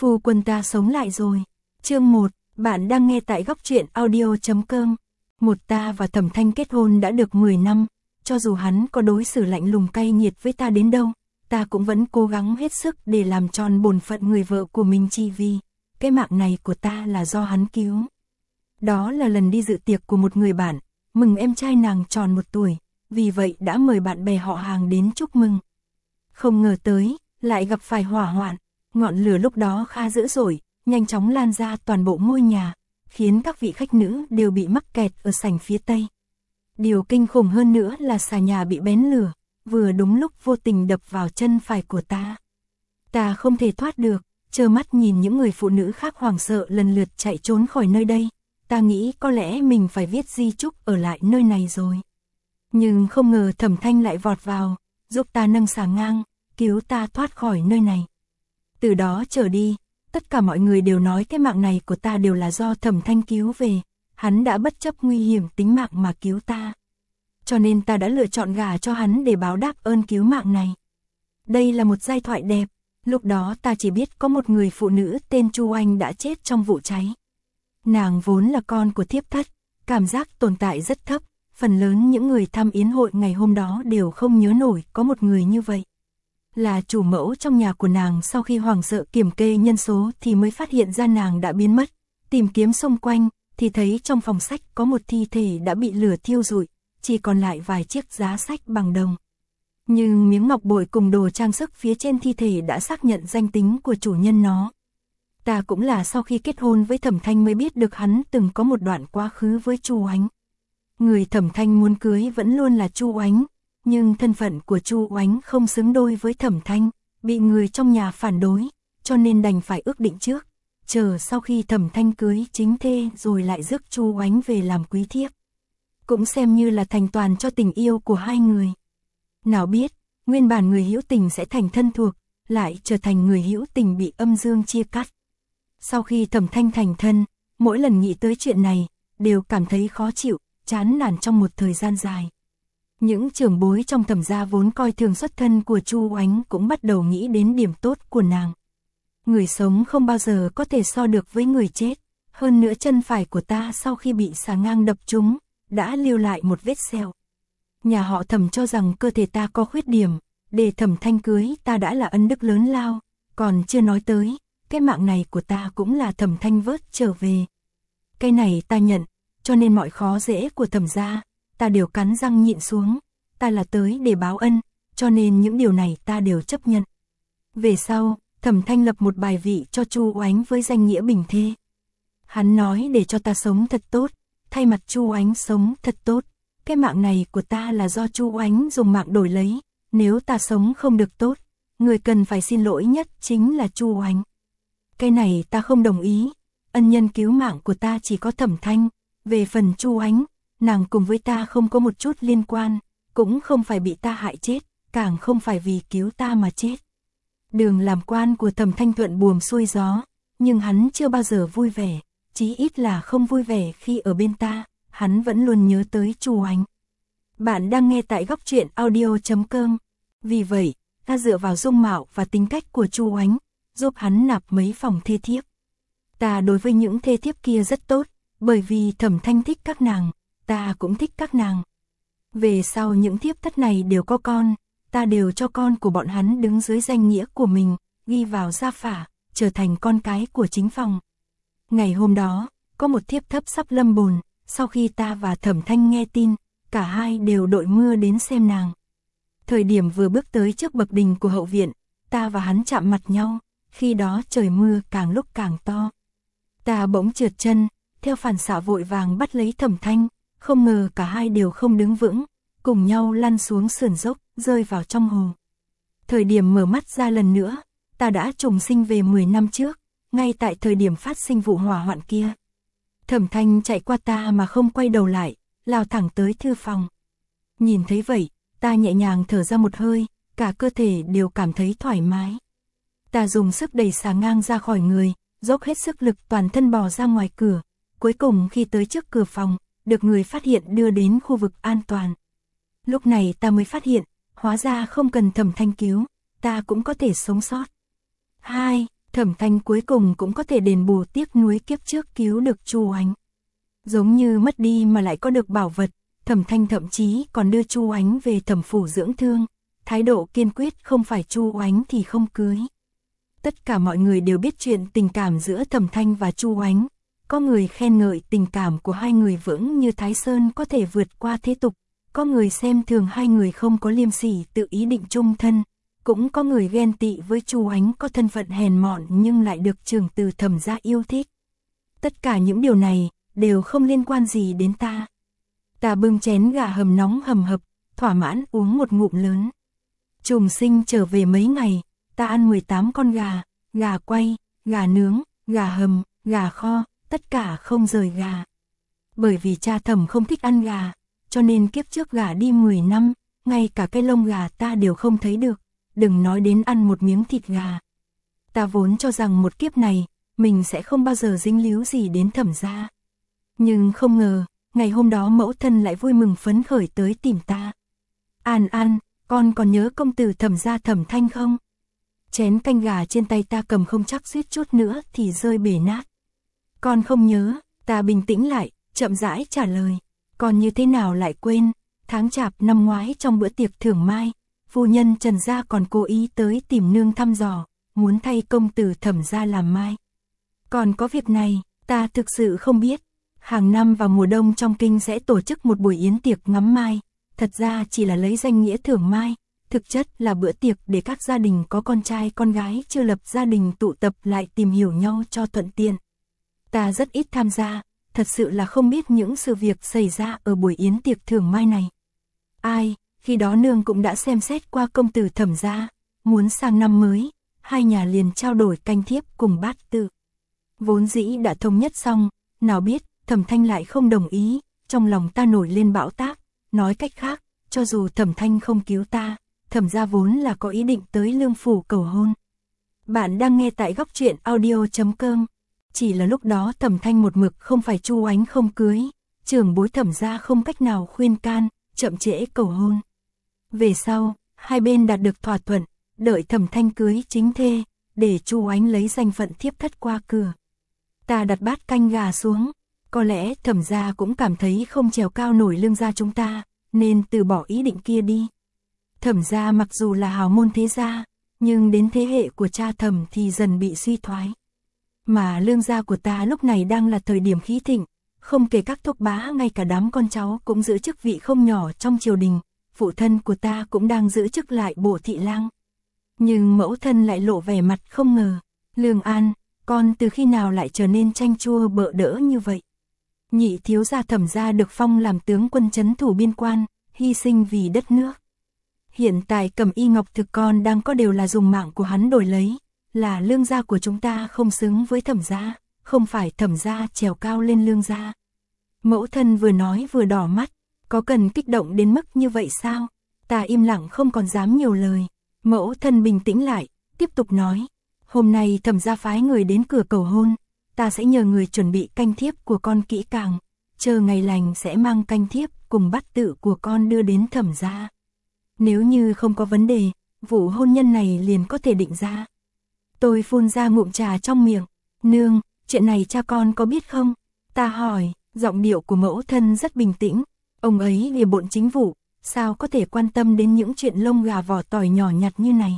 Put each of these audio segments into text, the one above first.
Phu quân ta sống lại rồi. Chương 1, bạn đang nghe tại góc truyện audio.com. Ta và Thẩm Thanh kết hôn đã được 10 năm, cho dù hắn có đối xử lạnh lùng cay nghiệt với ta đến đâu, ta cũng vẫn cố gắng hết sức để làm tròn bổn phận người vợ của mình, chỉ vì cái mạng này của ta là do hắn cứu. Đó là lần đi dự tiệc của một người bạn, mừng em trai nàng tròn 1 tuổi, vì vậy đã mời bạn bè họ hàng đến chúc mừng. Không ngờ tới, lại gặp phải hỏa hoạn, ngọn lửa lúc đó khá dữ dội, nhanh chóng lan ra toàn bộ ngôi nhà, khiến các vị khách nữ đều bị mắc kẹt ở sảnh phía tây. Điều kinh khủng hơn nữa là xà nhà bị bén lửa, vừa đúng lúc vô tình đập vào chân phải của ta. Ta không thể thoát được, trơ mắt nhìn những người phụ nữ khác hoảng sợ lần lượt chạy trốn khỏi nơi đây. Ta nghĩ có lẽ mình phải viết di chúc ở lại nơi này rồi. Nhưng không ngờ Thẩm Thanh lại vọt vào, giúp ta nâng xà ngang, cứu ta thoát khỏi nơi này. Từ đó trở đi, tất cả mọi người đều nói cái mạng này của ta đều là do Thẩm Thanh cứu về, hắn đã bất chấp nguy hiểm tính mạng mà cứu ta. Cho nên ta đã lựa chọn gả cho hắn để báo đáp ơn cứu mạng này. Đây là một giai thoại đẹp, lúc đó ta chỉ biết có một người phụ nữ tên Chu Anh đã chết trong vụ cháy. Nàng vốn là con của thiếp thất, cảm giác tồn tại rất thấp, phần lớn những người tham yến hội ngày hôm đó đều không nhớ nổi có một người như vậy. Là chủ mẫu trong nhà của nàng sau khi hoảng sợ kiểm kê nhân số thì mới phát hiện ra nàng đã biến mất, tìm kiếm xung quanh thì thấy trong phòng sách có một thi thể đã bị lửa thiêu rụi, chỉ còn lại vài chiếc giá sách bằng đồng. Nhưng miếng ngọc bội cùng đồ trang sức phía trên thi thể đã xác nhận danh tính của chủ nhân nó. Ta cũng là sau khi kết hôn với Thẩm Thanh mới biết được hắn từng có một đoạn quá khứ với Chu Oánh. Người Thẩm Thanh muốn cưới vẫn luôn là Chu Oánh, nhưng thân phận của Chu Oánh không xứng đôi với Thẩm Thanh, bị người trong nhà phản đối, cho nên đành phải ước định trước, chờ sau khi Thẩm Thanh cưới chính thê rồi lại rước Chu Oánh về làm quý thiếp. Cũng xem như là thành toàn cho tình yêu của hai người. Nào biết, nguyên bản người hữu tình sẽ thành thân thuộc, lại trở thành người hữu tình bị âm dương chia cắt. Sau khi Thẩm Thanh thành thân, mỗi lần nghĩ tới chuyện này, đều cảm thấy khó chịu, chán nản trong một thời gian dài. Những trưởng bối trong Thẩm gia vốn coi thường xuất thân của Chu Oánh cũng bắt đầu nghĩ đến điểm tốt của nàng. Người sống không bao giờ có thể so được với người chết, hơn nữa chân phải của ta sau khi bị xà ngang đập trúng, đã lưu lại một vết sẹo. Nhà họ Thẩm cho rằng cơ thể ta có khuyết điểm, để Thẩm Thanh cưới ta đã là ân đức lớn lao, còn chưa nói tới, cái mạng này của ta cũng là Thẩm Thanh vớt trở về. Cái này ta nhận, cho nên mọi khó dễ của Thẩm gia, ta đều cắn răng nhịn xuống, ta là tới để báo ân, cho nên những điều này ta đều chấp nhận. Về sau, Thẩm Thanh lập một bài vị cho Chu Oánh với danh nghĩa bình thê. Hắn nói để cho ta sống thật tốt, thay mặt Chu Oánh sống thật tốt, cái mạng này của ta là do Chu Oánh dùng mạng đổi lấy, nếu ta sống không được tốt, người cần phải xin lỗi nhất chính là Chu Oánh. Cái này ta không đồng ý, ân nhân cứu mạng của ta chỉ có Thẩm Thanh, về phần Chu Oánh, nàng cùng với ta không có một chút liên quan, cũng không phải bị ta hại chết, càng không phải vì cứu ta mà chết. Đường làm quan của Thẩm Thanh thuận buồm xuôi gió, nhưng hắn chưa bao giờ vui vẻ, chí ít là không vui vẻ khi ở bên ta, hắn vẫn luôn nhớ tới Chu Oánh. Bạn đang nghe tại góc truyện audio.com. Vì vậy, ta dựa vào dung mạo và tính cách của Chu Oánh, giúp hắn nạp mấy phòng thê thiếp. Ta đối với những thê thiếp kia rất tốt, bởi vì Thẩm Thanh thích các nàng, ta cũng thích các nàng. Về sau những thiếp thất này đều có con, ta đều cho con của bọn hắn đứng dưới danh nghĩa của mình, ghi vào gia phả, trở thành con cái của chính phòng. Ngày hôm đó, có một thiếp thất sắp lâm bồn, sau khi ta và Thẩm Thanh nghe tin, cả hai đều đội mưa đến xem nàng. Thời điểm vừa bước tới trước bậc đình của hậu viện, ta và hắn chạm mặt nhau, khi đó trời mưa càng lúc càng to. Ta bỗng trượt chân, theo phản xạ vội vàng bắt lấy Thẩm Thanh, không ngờ cả hai đều không đứng vững, cùng nhau lăn xuống sườn dốc, rơi vào trong hồ. Thời điểm mở mắt ra lần nữa, ta đã trùng sinh về 10 năm trước, ngay tại thời điểm phát sinh vụ hỏa hoạn kia. Thẩm Thanh chạy qua ta mà không quay đầu lại, lao thẳng tới thư phòng. Nhìn thấy vậy, ta nhẹ nhàng thở ra một hơi, cả cơ thể đều cảm thấy thoải mái. Ta dùng sức đẩy xà ngang ra khỏi người, dốc hết sức lực toàn thân bò ra ngoài cửa, cuối cùng khi tới trước cửa phòng, được người phát hiện đưa đến khu vực an toàn. Lúc này ta mới phát hiện, hóa ra không cần Thẩm Thanh cứu, ta cũng có thể sống sót. Thẩm Thanh cuối cùng cũng có thể đền bù tiếc nuối kiếp trước cứu được Chu Ánh. Giống như mất đi mà lại có được bảo vật, Thẩm Thanh thậm chí còn đưa Chu Ánh về Thẩm phủ dưỡng thương, thái độ kiên quyết không phải Chu Ánh thì không cưới. Tất cả mọi người đều biết chuyện tình cảm giữa Thẩm Thanh và Chu Ánh, có người khen ngợi tình cảm của hai người vững như Thái Sơn có thể vượt qua thế tục, có người xem thường hai người không có liêm sỉ tự ý định chung thân, cũng có người ghen tị với Chu Ánh có thân phận hèn mọn nhưng lại được trưởng từ Thẩm gia yêu thích. Tất cả những điều này đều không liên quan gì đến ta. Ta bưng chén gà hầm nóng hầm hập, thỏa mãn uống một ngụm lớn. Trùng Sinh trở về mấy ngày, ta ăn 18 con gà, gà quay, gà nướng, gà hầm, gà kho, tất cả không rời gà. Bởi vì cha Thẩm không thích ăn gà, cho nên kiếp trước gà đi 10 năm, ngay cả cái lông gà ta đều không thấy được, đừng nói đến ăn một miếng thịt gà. Ta vốn cho rằng một kiếp này, mình sẽ không bao giờ dính líu gì đến Thẩm gia. Nhưng không ngờ, ngày hôm đó mẫu thân lại vui mừng phấn khởi tới tìm ta. An An, con còn nhớ công tử Thẩm gia Thẩm Thanh không? Chén canh gà trên tay ta cầm không chắc suýt chút nữa thì rơi bể nát. Con không nhớ, ta bình tĩnh lại, chậm rãi trả lời. Còn như thế nào lại quên, tháng chạp năm ngoái trong bữa tiệc thưởng mai, phu nhân Trần gia còn cố ý tới tìm nương thăm dò, muốn thay công tử Thẩm gia làm mai. Còn có việc này, ta thực sự không biết. Hàng năm vào mùa đông trong kinh sẽ tổ chức một buổi yến tiệc ngắm mai, thật ra chỉ là lấy danh nghĩa thưởng mai, thực chất là bữa tiệc để các gia đình có con trai con gái chưa lập gia đình tụ tập lại tìm hiểu nhau cho thuận tiện. Ta rất ít tham gia, thật sự là không biết những sự việc xảy ra ở buổi yến tiệc thưởng mai này. Ai, khi đó nương cũng đã xem xét qua công tử Thẩm gia, muốn sang năm mới, hai nhà liền trao đổi canh thiếp cùng bát tự. Vốn dĩ đã thống nhất xong, nào biết Thẩm Thanh lại không đồng ý, trong lòng ta nổi lên bão táp, nói cách khác, cho dù Thẩm Thanh không cứu ta, Thẩm gia vốn là có ý định tới Lương phủ cầu hôn. Bạn đang nghe tại góc truyện audio.com. Chỉ là lúc đó Thẩm Thanh một mực không phải Chu Ánh không cưới, trưởng bối Thẩm gia không cách nào khuyên can, chậm trễ cầu hôn. Về sau, hai bên đạt được thỏa thuận, đợi Thẩm Thanh cưới chính thê, để Chu Ánh lấy danh phận thiếp thất qua cửa. Ta đặt bát canh gà xuống, có lẽ Thẩm gia cũng cảm thấy không trèo cao nổi Lương gia chúng ta, nên từ bỏ ý định kia đi. Thẩm gia mặc dù là hào môn thế gia, nhưng đến thế hệ của cha Thẩm thì dần bị suy thoái. Mà Lương gia của ta lúc này đang là thời điểm khí thịnh, không kể các thúc bá ngay cả đám con cháu cũng giữ chức vị không nhỏ trong triều đình, phụ thân của ta cũng đang giữ chức lại bộ thị lang. Nhưng mẫu thân lại lộ vẻ mặt không ngờ, Lương An, con từ khi nào lại trở nên chanh chua bợ đỡ như vậy? Nhị thiếu gia Thẩm gia được phong làm tướng quân trấn thủ biên quan, hy sinh vì đất nước. Hiện tại Cẩm Y Ngọc Thực con đang có đều là dùng mạng của hắn đổi lấy, là Lương gia của chúng ta không xứng với Thẩm gia, không phải Thẩm gia trèo cao lên Lương gia. Mẫu thân vừa nói vừa đỏ mắt, có cần kích động đến mức như vậy sao? Ta im lặng không còn dám nhiều lời. Mẫu thân bình tĩnh lại, tiếp tục nói, hôm nay Thẩm gia phái người đến cửa cầu hôn, ta sẽ nhờ người chuẩn bị canh thiếp của con kỹ càng, chờ ngày lành sẽ mang canh thiếp cùng bát tự của con đưa đến Thẩm gia. Nếu như không có vấn đề, vụ hôn nhân này liền có thể định ra. Tôi phun ra ngụm trà trong miệng, nương, chuyện này cha con có biết không? Ta hỏi, giọng điệu của mẫu thân rất bình tĩnh, ông ấy bề bộn chính vụ, sao có thể quan tâm đến những chuyện lông gà vỏ tỏi nhỏ nhặt như này?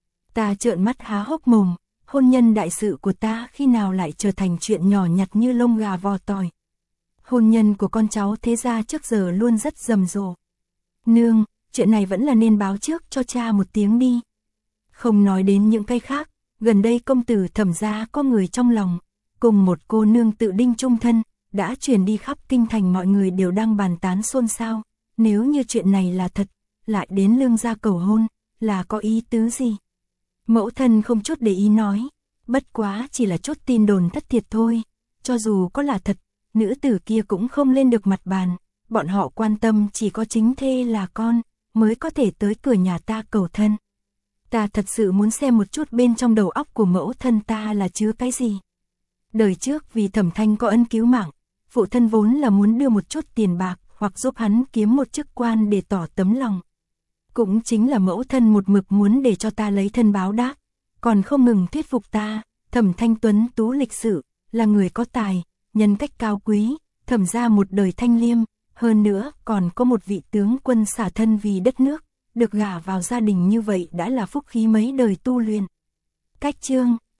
Ta trợn mắt há hốc mồm, hôn nhân đại sự của ta khi nào lại trở thành chuyện nhỏ nhặt như lông gà vỏ tỏi? Hôn nhân của con cháu thế gia trước giờ luôn rất rầm rộ. Nương, chuyện này vẫn là nên báo trước cho cha một tiếng đi. Không nói đến những cái khác, gần đây công tử Thẩm gia có người trong lòng, cùng một cô nương tự đinh chung thân, đã truyền đi khắp kinh thành, mọi người đều đang bàn tán xôn xao. Nếu như chuyện này là thật, lại đến Lương gia cầu hôn, là có ý tứ gì? Mẫu thân không chút để ý nói, bất quá chỉ là chút tin đồn thất thiệt thôi, cho dù có là thật, nữ tử kia cũng không lên được mặt bàn, bọn họ quan tâm chỉ có chính thê là con, mới có thể tới cửa nhà ta cầu thân. Ta thật sự muốn xem một chút bên trong đầu óc của mẫu thân ta là chứa cái gì. Đời trước vì Thẩm Thanh có ân cứu mạng, phụ thân vốn là muốn đưa một chút tiền bạc hoặc giúp hắn kiếm một chức quan để tỏ tấm lòng. Cũng chính là mẫu thân một mực muốn để cho ta lấy thân báo đáp, còn không ngừng thuyết phục ta, Thẩm Thanh tuấn tú lịch sự, là người có tài, nhân cách cao quý, Thẩm gia một đời thanh liêm, hơn nữa còn có một vị tướng quân xả thân vì đất nước, được gả vào gia đình như vậy đã là phúc khí mấy đời tu luyện. Cách chương